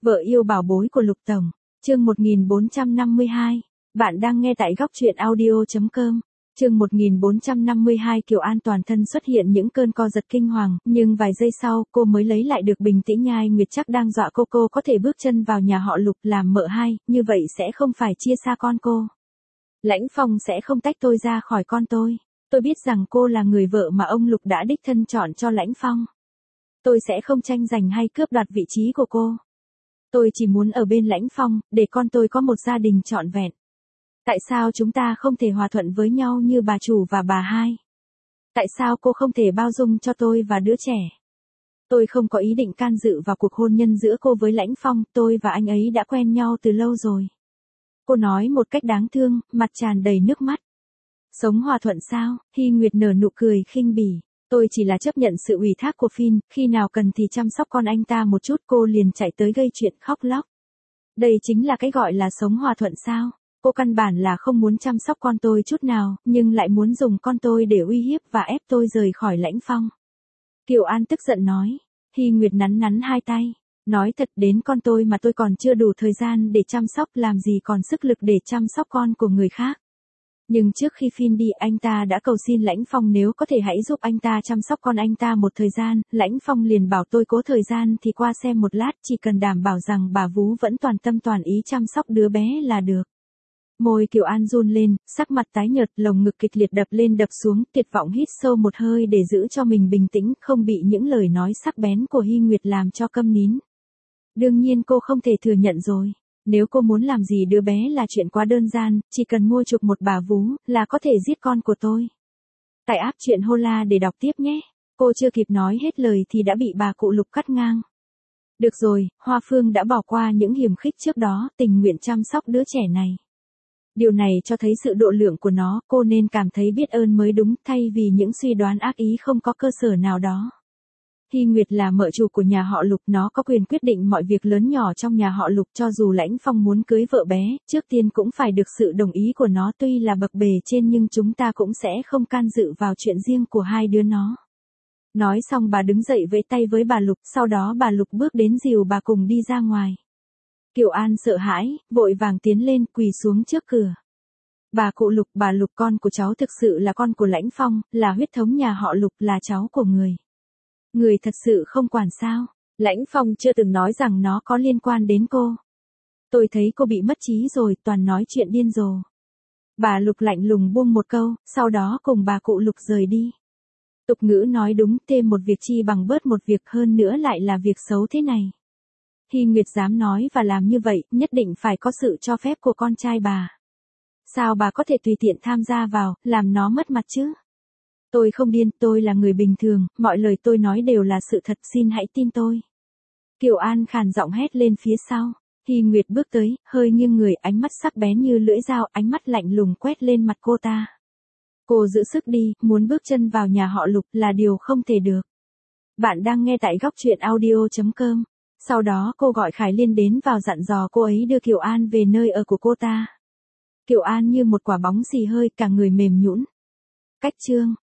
Vợ yêu bảo bối của Lục Tổng, chương 1452. Bạn đang nghe tại góc truyện audio.com. Chương 1452 Kiều An toàn thân xuất hiện những cơn co giật kinh hoàng, nhưng vài giây sau cô mới lấy lại được bình tĩnh. Nhai Nguyệt chắc đang dọa cô có thể bước chân vào nhà họ Lục làm mợ hai, như vậy sẽ không phải chia xa con cô. Lãnh Phong sẽ không tách tôi ra khỏi con tôi. Tôi biết rằng cô là người vợ mà ông Lục đã đích thân chọn cho Lãnh Phong. Tôi sẽ không tranh giành hay cướp đoạt vị trí của cô. Tôi chỉ muốn ở bên Lãnh Phong, để con tôi có một gia đình trọn vẹn. Tại sao chúng ta không thể hòa thuận với nhau như bà chủ và bà hai? Tại sao cô không thể bao dung cho tôi và đứa trẻ? Tôi không có ý định can dự vào cuộc hôn nhân giữa cô với Lãnh Phong, tôi và anh ấy đã quen nhau từ lâu rồi. Cô nói một cách đáng thương, mặt tràn đầy nước mắt. Sống hòa thuận sao? Hy Nguyệt nở nụ cười khinh bỉ. Tôi chỉ là chấp nhận sự ủy thác của Phin, khi nào cần thì chăm sóc con anh ta một chút. Cô liền chạy tới gây chuyện khóc lóc. Đây chính là cái gọi là sống hòa thuận sao? Cô căn bản là không muốn chăm sóc con tôi chút nào, nhưng lại muốn dùng con tôi để uy hiếp và ép tôi rời khỏi Lãnh Phong. Kiều An tức giận nói. Hy Nguyệt nắn nắn hai tay. Nói thật, đến con tôi mà tôi còn chưa đủ thời gian để chăm sóc, làm gì còn sức lực để chăm sóc con của người khác. Nhưng trước khi Phin đi, anh ta đã cầu xin Lãnh Phong nếu có thể hãy giúp anh ta chăm sóc con anh ta một thời gian. Lãnh Phong liền bảo tôi cố thời gian thì qua xem một lát, chỉ cần đảm bảo rằng bà vú vẫn toàn tâm toàn ý chăm sóc đứa bé là được. Môi Kiều An run lên, sắc mặt tái nhợt, lồng ngực kịch liệt đập lên đập xuống, tuyệt vọng hít sâu một hơi để giữ cho mình bình tĩnh, không bị những lời nói sắc bén của Hy Nguyệt làm cho câm nín. Đương nhiên cô không thể thừa nhận rồi. Nếu cô muốn làm gì đứa bé là chuyện quá đơn giản, chỉ cần mua chuộc một bà vú, là có thể giết con của tôi. Tải app truyện Hola để đọc tiếp nhé. Cô chưa kịp nói hết lời thì đã bị bà cụ Lục cắt ngang. Được rồi, Hoa Phương đã bỏ qua những hiềm khích trước đó, tình nguyện chăm sóc đứa trẻ này. Điều này cho thấy sự độ lượng của nó, cô nên cảm thấy biết ơn mới đúng, thay vì những suy đoán ác ý không có cơ sở nào đó. Hy Nguyệt là mợ chủ của nhà họ Lục, nó có quyền quyết định mọi việc lớn nhỏ trong nhà họ Lục. Cho dù Lãnh Phong muốn cưới vợ bé, trước tiên cũng phải được sự đồng ý của nó. Tuy là bậc bề trên nhưng chúng ta cũng sẽ không can dự vào chuyện riêng của hai đứa nó. Nói xong bà đứng dậy vẫy tay với bà Lục, sau đó bà Lục bước đến dìu bà cùng đi ra ngoài. Kiều An sợ hãi, vội vàng tiến lên quỳ xuống trước cửa. Bà Lục con của cháu thực sự là con của Lãnh Phong, là huyết thống nhà họ Lục, là cháu của người. Người thật sự không quản sao? Lãnh Phong chưa từng nói rằng nó có liên quan đến cô. Tôi thấy cô bị mất trí rồi, toàn nói chuyện điên rồ. Bà Lục lạnh lùng buông một câu, sau đó cùng bà cụ Lục rời đi. Tục ngữ nói đúng, thêm một việc chi bằng bớt một việc, hơn nữa lại là việc xấu thế này. Hy Nguyệt dám nói và làm như vậy, nhất định phải có sự cho phép của con trai bà. Sao bà có thể tùy tiện tham gia vào, làm nó mất mặt chứ? Tôi không điên, tôi là người bình thường, mọi lời tôi nói đều là sự thật, xin hãy tin tôi. Kiều An khàn giọng hét lên phía sau. Hy Nguyệt bước tới, hơi nghiêng người, ánh mắt sắc bén như lưỡi dao, ánh mắt lạnh lùng quét lên mặt cô ta. Cô giữ sức đi, muốn bước chân vào nhà họ Lục là điều không thể được. Bạn đang nghe tại góc truyện audio.com. Sau đó cô gọi Khải Liên đến vào dặn dò cô ấy đưa Kiều An về nơi ở của cô ta. Kiều An như một quả bóng xì hơi, cả người mềm nhũn. Cách chương